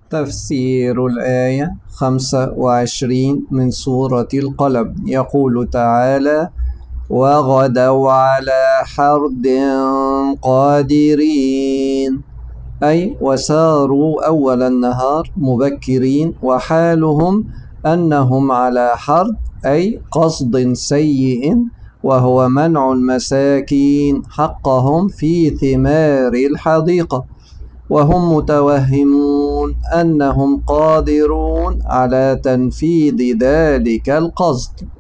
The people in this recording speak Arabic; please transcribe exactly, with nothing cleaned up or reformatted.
تفسير الآية خمسة وعشرين من سورة القلم. يقول تعالى: وغدوا على حرد قادرين، أي وساروا أول النهار مبكرين، وحالهم أنهم على حرد أي قصد سيء، وهو منع المساكين حقهم في ثمار الحديقة، وهم متوهمون أنهم قادرون على تنفيذ ذلك القصد.